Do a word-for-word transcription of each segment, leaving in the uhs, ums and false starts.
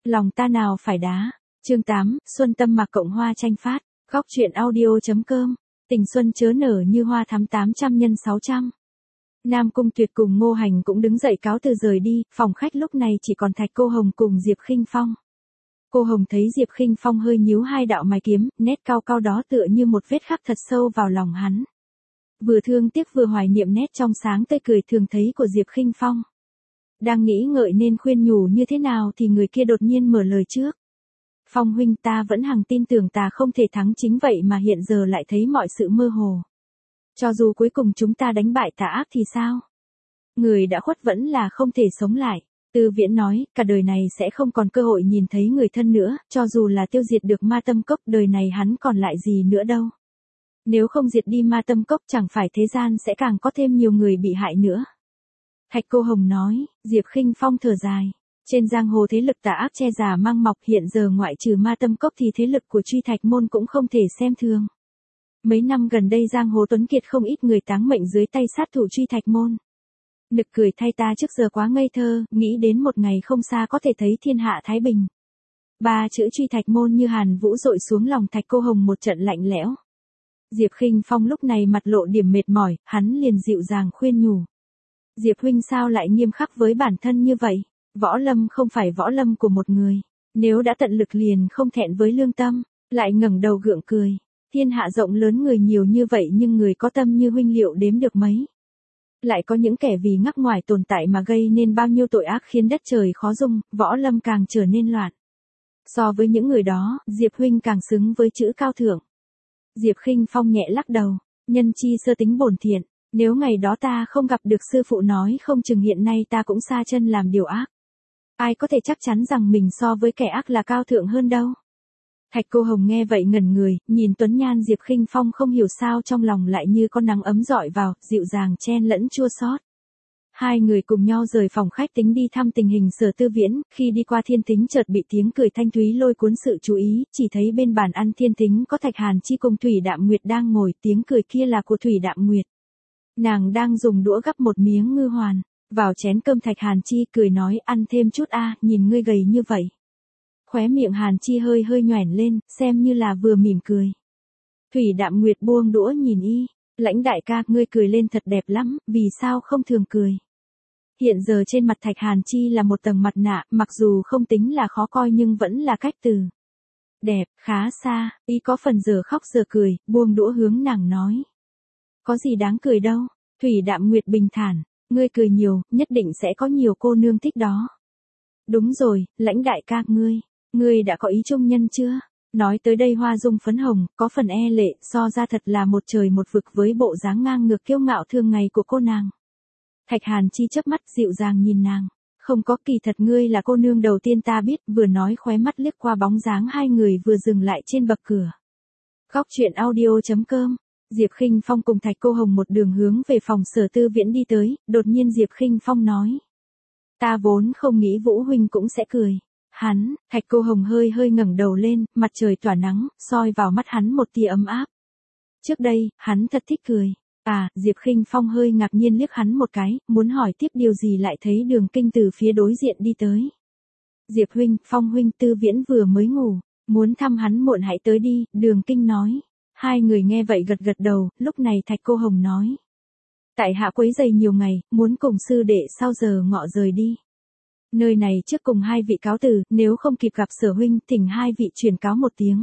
Lòng ta nào phải đá. Chương tám, Xuân Tâm Mạc Cộng Hoa tranh phát. Góc truyện audio.com. Tình xuân chớ nở như hoa thắm tám trăm nhân sáu trăm. Nam Cung Tuyệt cùng Ngô Hành cũng đứng dậy cáo từ rời đi, phòng khách lúc này chỉ còn Thạch Cô Hồng cùng Diệp Khinh Phong. Cô Hồng thấy Diệp Khinh Phong hơi nhíu hai đạo mày kiếm, nét cao cao đó tựa như một vết khắc thật sâu vào lòng hắn. Vừa thương tiếc vừa hoài niệm nét trong sáng tươi cười thường thấy của Diệp Khinh Phong. Đang nghĩ ngợi nên khuyên nhủ như thế nào thì người kia đột nhiên mở lời trước. Phong huynh, ta vẫn hằng tin tưởng ta không thể thắng chính vậy mà hiện giờ lại thấy mọi sự mơ hồ. Cho dù cuối cùng chúng ta đánh bại tà ác thì sao? Người đã khuất vẫn là không thể sống lại. Tư Viễn nói, cả đời này sẽ không còn cơ hội nhìn thấy người thân nữa, cho dù là tiêu diệt được ma tâm cốc, đời này hắn còn lại gì nữa đâu. Nếu không diệt đi ma tâm cốc chẳng phải thế gian sẽ càng có thêm nhiều người bị hại nữa. Thạch Cô Hồng nói. Diệp Khinh Phong thở dài. Trên giang hồ thế lực tà ác che giả mang mọc, hiện giờ ngoại trừ ma tâm cốc thì thế lực của Truy Thạch môn cũng không thể xem thường. Mấy năm gần đây giang hồ tuấn kiệt không ít người táng mệnh dưới tay sát thủ Truy Thạch môn. Nực cười thay, ta trước giờ quá ngây thơ, nghĩ đến một ngày không xa có thể thấy thiên hạ thái bình. Ba chữ Truy Thạch môn như hàn vũ dội xuống lòng Thạch Cô Hồng một trận lạnh lẽo. Diệp Khinh Phong lúc này mặt lộ điểm mệt mỏi, hắn liền dịu dàng khuyên nhủ. Diệp huynh sao lại nghiêm khắc với bản thân như vậy? Võ lâm không phải võ lâm của một người. Nếu đã tận lực liền không thẹn với lương tâm. Lại ngẩng đầu gượng cười. Thiên hạ rộng lớn người nhiều như vậy nhưng người có tâm như huynh liệu đếm được mấy. Lại có những kẻ vì ngắc ngoài tồn tại mà gây nên bao nhiêu tội ác khiến đất trời khó dung, võ lâm càng trở nên loạn. So với những người đó, Diệp huynh càng xứng với chữ cao thượng. Diệp Khinh Phong nhẹ lắc đầu. Nhân chi sơ tính bổn thiện. Nếu ngày đó ta không gặp được sư phụ nói không chừng hiện nay ta cũng sa chân làm điều ác. Ai có thể chắc chắn rằng mình so với kẻ ác là cao thượng hơn đâu. Thạch Cô Hồng nghe vậy ngẩn người, nhìn tuấn nhan Diệp Khinh Phong không hiểu sao trong lòng lại như có nắng ấm rọi vào, dịu dàng chen lẫn chua xót. Hai người cùng nhau rời phòng khách tính đi thăm tình hình Sở Tư Viễn, khi đi qua Thiên Tính chợt bị tiếng cười thanh thúy lôi cuốn sự chú ý, chỉ thấy bên bàn ăn Thiên Tính có Thạch Hàn Chi cùng Thủy Đạm Nguyệt đang ngồi, tiếng cười kia là của Thủy Đạm Nguyệt. Nàng đang dùng đũa gắp một miếng ngư hoàn vào chén cơm. Thạch Hàn Chi cười nói, ăn thêm chút a, nhìn ngươi gầy như vậy. Khóe miệng Hàn Chi hơi hơi nhoẻn lên, xem như là vừa mỉm cười. Thủy Đạm Nguyệt buông đũa nhìn y, Lãnh đại ca, ngươi cười lên thật đẹp lắm, vì sao không thường cười? Hiện giờ trên mặt Thạch Hàn Chi là một tầng mặt nạ, mặc dù không tính là khó coi nhưng vẫn là cách từ đẹp, khá xa, y có phần giờ khóc giờ cười, buông đũa hướng nàng nói. Có gì đáng cười đâu, Thủy Đạm Nguyệt bình thản, ngươi cười nhiều, nhất định sẽ có nhiều cô nương thích đó. Đúng rồi, Lãnh đại ca, ngươi, ngươi đã có ý trung nhân chưa? Nói tới đây hoa dung phấn hồng, có phần e lệ, so ra thật là một trời một vực với bộ dáng ngang ngược kiêu ngạo thường ngày của cô nàng. Thạch Hàn Chi chớp mắt dịu dàng nhìn nàng, không có, kỳ thật ngươi là cô nương đầu tiên ta biết, vừa nói khóe mắt liếc qua bóng dáng hai người vừa dừng lại trên bậc cửa. Góc truyện audio.com. Diệp Khinh Phong cùng Thạch Cô Hồng một đường hướng về phòng Sở Tư Viễn đi tới, đột nhiên Diệp Khinh Phong nói. Ta vốn không nghĩ Vũ huynh cũng sẽ cười. Hắn, Thạch Cô Hồng hơi hơi ngẩng đầu lên, mặt trời tỏa nắng, soi vào mắt hắn một tia ấm áp. Trước đây, hắn thật thích cười. À, Diệp Khinh Phong hơi ngạc nhiên liếc hắn một cái, muốn hỏi tiếp điều gì lại thấy Đường Kinh từ phía đối diện đi tới. Diệp huynh, Phong huynh, Tư Viễn vừa mới ngủ, muốn thăm hắn muộn hãy tới đi, Đường Kinh nói. Hai người nghe vậy gật gật đầu, lúc này Thạch Cô Hồng nói. Tại hạ quấy rầy nhiều ngày, muốn cùng sư đệ sau giờ ngọ rời đi. Nơi này trước cùng hai vị cáo từ, nếu không kịp gặp Sở huynh, thỉnh hai vị truyền cáo một tiếng.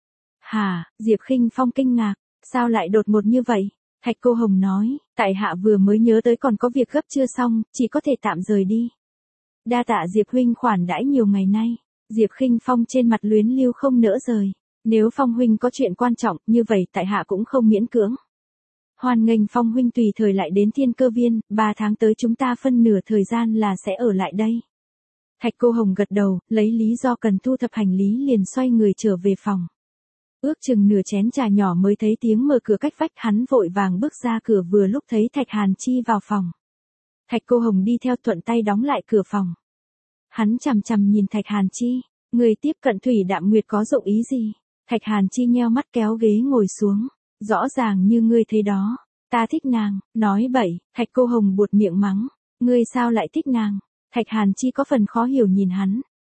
Hả, Diệp Khinh Phong kinh ngạc, sao lại đột ngột như vậy? Thạch Cô Hồng nói, tại hạ vừa mới nhớ tới còn có việc gấp chưa xong, chỉ có thể tạm rời đi. Đa tạ Diệp huynh khoản đãi nhiều ngày nay. Diệp Khinh Phong trên mặt luyến lưu không nỡ rời. Nếu Phong huynh có chuyện quan trọng, như vậy tại hạ cũng không miễn cưỡng. Hoan nghênh Phong huynh tùy thời lại đến Thiên Cơ Viên, ba tháng tới chúng ta phân nửa thời gian là sẽ ở lại đây. Thạch Cô Hồng gật đầu, lấy lý do cần thu thập hành lý liền xoay người trở về phòng. Ước chừng nửa chén trà nhỏ mới thấy tiếng mở cửa cách vách, hắn vội vàng bước ra cửa vừa lúc thấy Thạch Hàn Chi vào phòng. Thạch Cô Hồng đi theo thuận tay đóng lại cửa phòng. Hắn chằm chằm nhìn Thạch Hàn Chi, người tiếp cận Thủy Đạm Nguyệt có dụng ý gì? Thạch Hàn Chi nheo mắt kéo ghế ngồi xuống, rõ ràng như ngươi thấy đó, ta thích nàng, nói bậy. Thạch Cô Hồng buột miệng mắng, ngươi sao lại thích nàng? Thạch Hàn Chi có phần khó hiểu nhìn hắn,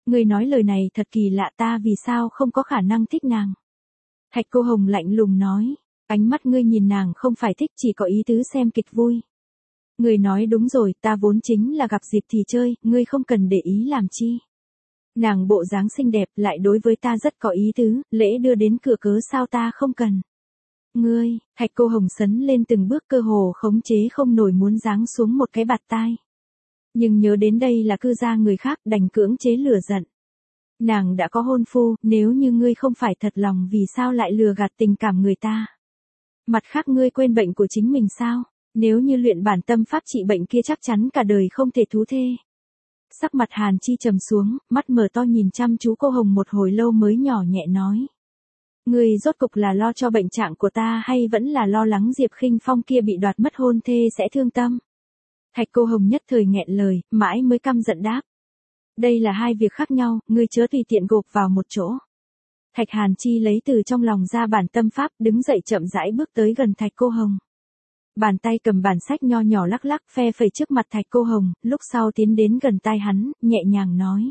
Ngươi nói lời này thật kỳ lạ, ta vì sao không có khả năng thích nàng. Thạch Cô Hồng lạnh lùng nói, ánh mắt ngươi nhìn nàng không phải thích, chỉ có ý tứ xem kịch vui. Ngươi nói đúng rồi, ta vốn chính là gặp dịp thì chơi, ngươi không cần để ý làm chi. Nàng bộ dáng xinh đẹp lại đối với ta rất có ý tứ, lễ đưa đến cửa cớ sao ta không cần. Ngươi, Thạch Cô Hồng sấn lên từng bước cơ hồ khống chế không nổi muốn giáng xuống một cái bạt tai. Nhưng nhớ đến đây là cư gia người khác đành cưỡng chế lửa giận. Nàng đã có hôn phu, nếu như ngươi không phải thật lòng vì sao lại lừa gạt tình cảm người ta. Mặt khác ngươi quên bệnh của chính mình sao, nếu như luyện bản tâm pháp trị bệnh kia chắc chắn cả đời không thể thú thê. Sắc mặt Hàn Chi trầm xuống, mắt mở to nhìn chăm chú cô Hồng một hồi lâu mới nhỏ nhẹ nói. Ngươi rốt cục là lo cho bệnh trạng của ta hay vẫn là lo lắng Diệp Khinh Phong kia bị đoạt mất hôn thê sẽ thương tâm. Thạch Cô Hồng nhất thời nghẹn lời, mãi mới căm giận đáp. Đây là hai việc khác nhau, ngươi chớ tùy tiện gộp vào một chỗ. Thạch Hàn Chi lấy từ trong lòng ra bản tâm pháp, đứng dậy chậm rãi bước tới gần Thạch Cô Hồng. Bàn tay cầm bản sách nho nhỏ lắc lắc phe phẩy trước mặt Thạch Cô Hồng, lúc sau tiến đến gần tai hắn, nhẹ nhàng nói.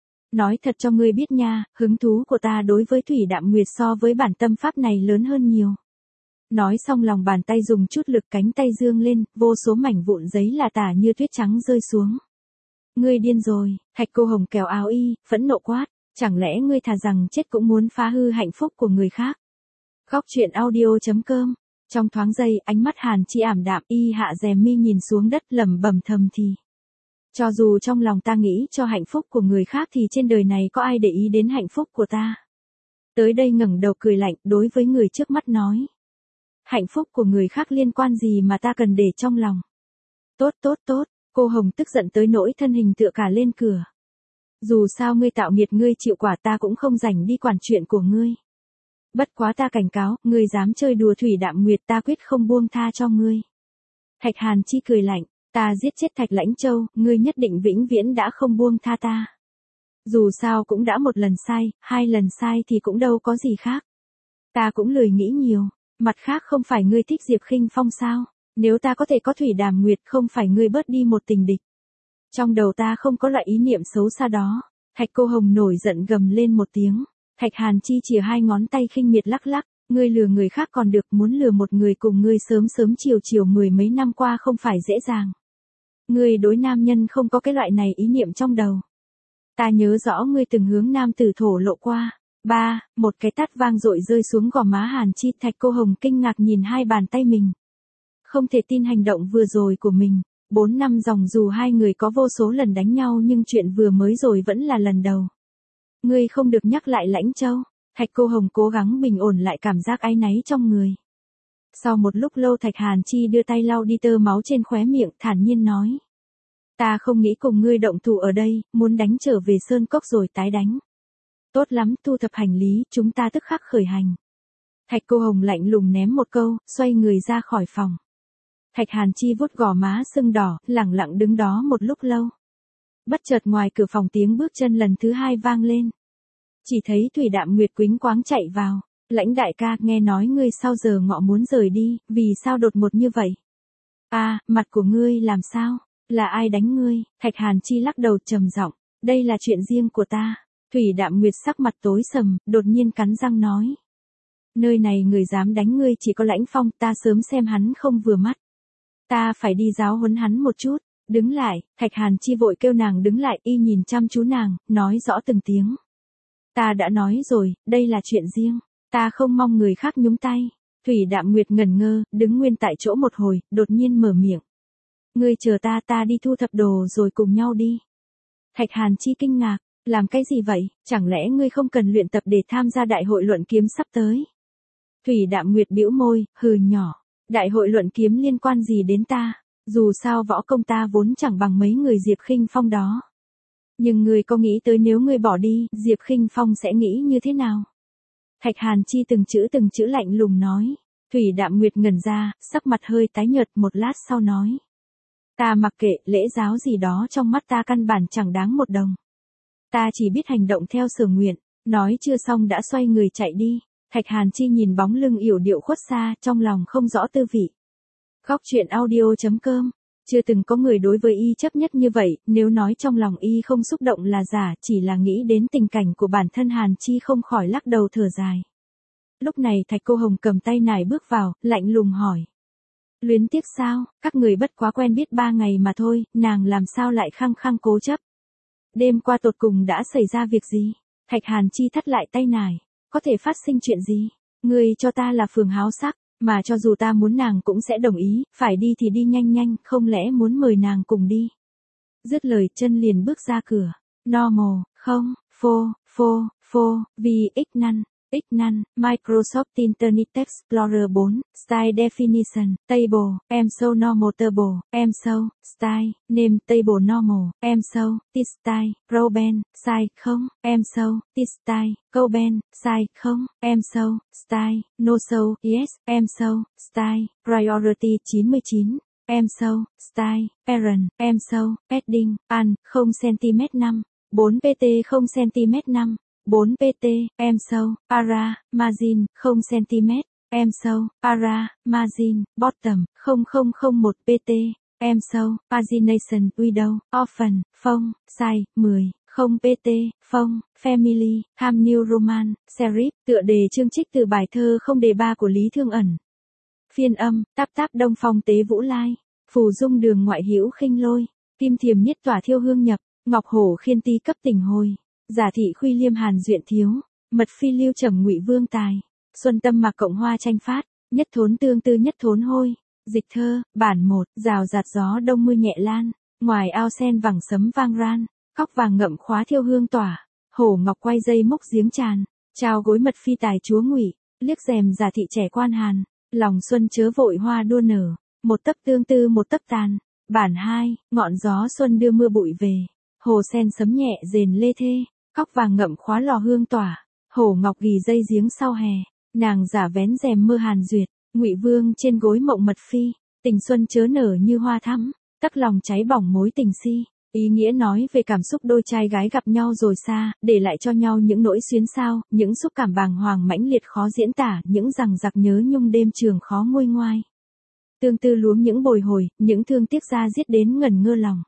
Nói thật cho ngươi biết nha, hứng thú của ta đối với Thủy Đạm Nguyệt so với bản tâm pháp này lớn hơn nhiều. Nói xong lòng bàn tay dùng chút lực, cánh tay dương lên, vô số mảnh vụn giấy là tả như tuyết trắng rơi xuống. Ngươi điên rồi, Thạch Cô Hồng kéo áo y, phẫn nộ quát, chẳng lẽ ngươi thà rằng chết cũng muốn phá hư hạnh phúc của người khác. Góc truyện audio chấm com. Trong thoáng giây, ánh mắt Hàn Chi ảm đạm, y hạ rèm mi nhìn xuống đất lẩm bẩm thầm thì. Cho dù trong lòng ta nghĩ cho hạnh phúc của người khác thì trên đời này có ai để ý đến hạnh phúc của ta. Tới đây ngẩng đầu cười lạnh đối với người trước mắt nói. Hạnh phúc của người khác liên quan gì mà ta cần để trong lòng. Tốt tốt tốt, cô Hồng tức giận tới nỗi thân hình tựa cả lên cửa. Dù sao ngươi tạo nghiệt ngươi chịu quả, ta cũng không rảnh đi quản chuyện của ngươi. Bất quá ta cảnh cáo, ngươi dám chơi đùa Thủy Đạm Nguyệt ta quyết không buông tha cho ngươi. Thạch Hàn Chi cười lạnh, ta giết chết Thạch Lãnh Châu, ngươi nhất định vĩnh viễn đã không buông tha ta. Dù sao cũng đã một lần sai, hai lần sai thì cũng đâu có gì khác. Ta cũng lười nghĩ nhiều, mặt khác không phải ngươi thích Diệp Khinh Phong sao, nếu ta có thể có Thủy Đàm Nguyệt không phải ngươi bớt đi một tình địch. Trong đầu ta không có loại ý niệm xấu xa đó. Thạch Cô Hồng nổi giận gầm lên một tiếng. Thạch Hàn Chi chìa hai ngón tay khinh miệt lắc lắc, ngươi lừa người khác còn được, muốn lừa một người cùng ngươi sớm sớm chiều chiều mười mấy năm qua không phải dễ dàng. Ngươi đối nam nhân không có cái loại này ý niệm trong đầu. Ta nhớ rõ ngươi từng hướng nam tử thổ lộ qua. Ba, một cái tát vang dội rơi xuống gò má Hàn Chi. Thạch Cô Hồng kinh ngạc nhìn hai bàn tay mình. Không thể tin hành động vừa rồi của mình. Bốn năm dòng dù hai người có vô số lần đánh nhau nhưng chuyện vừa mới rồi vẫn là lần đầu. Ngươi không được nhắc lại Lãnh Châu. Thạch Cô Hồng cố gắng bình ổn lại cảm giác áy náy trong người. Sau một lúc lâu Thạch Hàn Chi đưa tay lau đi tơ máu trên khóe miệng, thản nhiên nói. Ta không nghĩ cùng ngươi động thủ ở đây, muốn đánh trở về Sơn Cốc rồi tái đánh. Tốt lắm, thu thập hành lý, chúng ta tức khắc khởi hành. Thạch Cô Hồng lạnh lùng ném một câu, xoay người ra khỏi phòng. Thạch Hàn Chi vuốt gò má sưng đỏ, lẳng lặng đứng đó một lúc lâu. Bất chợt ngoài cửa phòng tiếng bước chân lần thứ hai vang lên. Chỉ thấy Thủy Đạm Nguyệt quĩnh quáng chạy vào. Lãnh đại ca, nghe nói ngươi sau giờ ngọ muốn rời đi, vì sao đột ngột như vậy? À, mặt của ngươi làm sao? Là ai đánh ngươi? Thạch Hàn Chi lắc đầu trầm giọng, đây là chuyện riêng của ta. Thủy Đạm Nguyệt sắc mặt tối sầm, đột nhiên cắn răng nói. Nơi này người dám đánh ngươi chỉ có Lãnh Phong, ta sớm xem hắn không vừa mắt. Ta phải đi giáo huấn hắn một chút. Đứng lại, Thạch Hàn Chi vội kêu nàng đứng lại, y nhìn chăm chú nàng, nói rõ từng tiếng. Ta đã nói rồi, đây là chuyện riêng. Ta không mong người khác nhúng tay. Thủy Đạm Nguyệt ngẩn ngơ, đứng nguyên tại chỗ một hồi, đột nhiên mở miệng. Ngươi chờ ta, ta đi thu thập đồ rồi cùng nhau đi. Thạch Hàn Chi kinh ngạc, làm cái gì vậy, chẳng lẽ ngươi không cần luyện tập để tham gia đại hội luận kiếm sắp tới? Thủy Đạm Nguyệt bĩu môi, hừ nhỏ, đại hội luận kiếm liên quan gì đến ta? Dù sao võ công ta vốn chẳng bằng mấy người Diệp Khinh Phong đó. Nhưng ngươi có nghĩ tới nếu ngươi bỏ đi, Diệp Khinh Phong sẽ nghĩ như thế nào? Thạch Hàn Chi từng chữ từng chữ lạnh lùng nói. Thủy Đạm Nguyệt ngẩn ra, sắc mặt hơi tái nhợt, một lát sau nói. Ta mặc kệ, lễ giáo gì đó trong mắt ta căn bản chẳng đáng một đồng. Ta chỉ biết hành động theo sở nguyện, nói chưa xong đã xoay người chạy đi. Thạch Hàn Chi nhìn bóng lưng yểu điệu khuất xa, trong lòng không rõ tư vị. Góc truyện audio chấm com Chưa từng có người đối với y chấp nhất như vậy, nếu nói trong lòng y không xúc động là giả, chỉ là nghĩ đến tình cảnh của bản thân Hàn Chi không khỏi lắc đầu thở dài. Lúc này Thạch Cô Hồng cầm tay nải bước vào, lạnh lùng hỏi. Luyến tiếc sao, các người bất quá quen biết ba ngày mà thôi, nàng làm sao lại khăng khăng cố chấp. Đêm qua tột cùng đã xảy ra việc gì? Thạch Hàn Chi thắt lại tay nải. Có thể phát sinh chuyện gì? Người cho ta là phường háo sắc, mà cho dù ta muốn nàng cũng sẽ đồng ý, phải đi thì đi nhanh nhanh, không lẽ muốn mời nàng cùng đi. Dứt lời chân liền bước ra cửa. Normal, không, phô, phô, phô, vì ích năn. X năn, Microsoft Internet Explorer bốn, Style Definition, Table, em show normal table, em show, Style, Name Table Normal, em show, T Style, Proben, Size không, em show, T Style, Coben, Size không, em show, Style, No show, Yes, em show, Style, Priority chín mươi chín, em show, Style, Parent, em show, Padding, An, không xăng-ti-mét năm, bốn pt không xăng-ti-mét năm. bốn pt, em show, para, margin, không xăng-ti-mét, em show, para, margin, bottom, không không không một pt, em show, pagination, window, orphan, phông, size, mười, không pt, phông, family, ham new roman, serif, tựa đề chương trích từ bài thơ Không đề ba của Lý Thương Ẩn. Phiên âm, táp táp đông phong tế vũ lai, phù dung đường ngoại hữu khinh lôi, kim thiềm nhất tỏa thiêu hương nhập, ngọc hổ khiên ti cấp tình hồi. Giả thị khuy liêm hàn duyện thiếu, mật phi lưu trầm ngụy vương tài, xuân tâm mạc cộng hoa tranh phát, nhất thốn tương tư nhất thốn hôi, dịch thơ, bản một, rào rạt gió đông mưa nhẹ lan, ngoài ao sen vẳng sấm vang ran, khóc vàng ngậm khóa thiêu hương tỏa, hổ ngọc quay dây mốc giếng tràn, trao gối mật phi tài chúa ngụy, liếc rèm giả thị trẻ quan hàn, lòng xuân chớ vội hoa đua nở, một tấc tương tư một tấc tàn, bản hai, ngọn gió xuân đưa mưa bụi về, hồ sen sấm nhẹ rền lê thê. Khóc vàng ngậm khóa lò hương tỏa, hổ ngọc ghi dây giếng sau hè, nàng giả vén rèm mưa hàn duyệt, ngụy vương trên gối mộng mật phi, tình xuân chớ nở như hoa thắm, tắc lòng cháy bỏng mối tình si. Ý nghĩa nói về cảm xúc đôi trai gái gặp nhau rồi xa, để lại cho nhau những nỗi xuyến xao, những xúc cảm bàng hoàng mãnh liệt khó diễn tả, những rằng giặc nhớ nhung đêm trường khó nguôi ngoai. Tương tư luống những bồi hồi, những thương tiếc ra giết đến ngẩn ngơ lòng.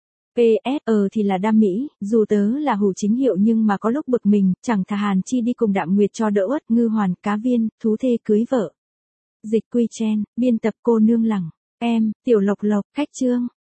pê ét ờ thì là Đam Mỹ, dù tớ là hủ chính hiệu nhưng mà có lúc bực mình, chẳng thà Hàn Chi đi cùng Đạm Nguyệt cho đỡ uất, ngư hoàn, cá viên, thú thê cưới vợ. Dịch Quy Chen, biên tập cô nương lẳng, em, tiểu lộc lộc, khách trương.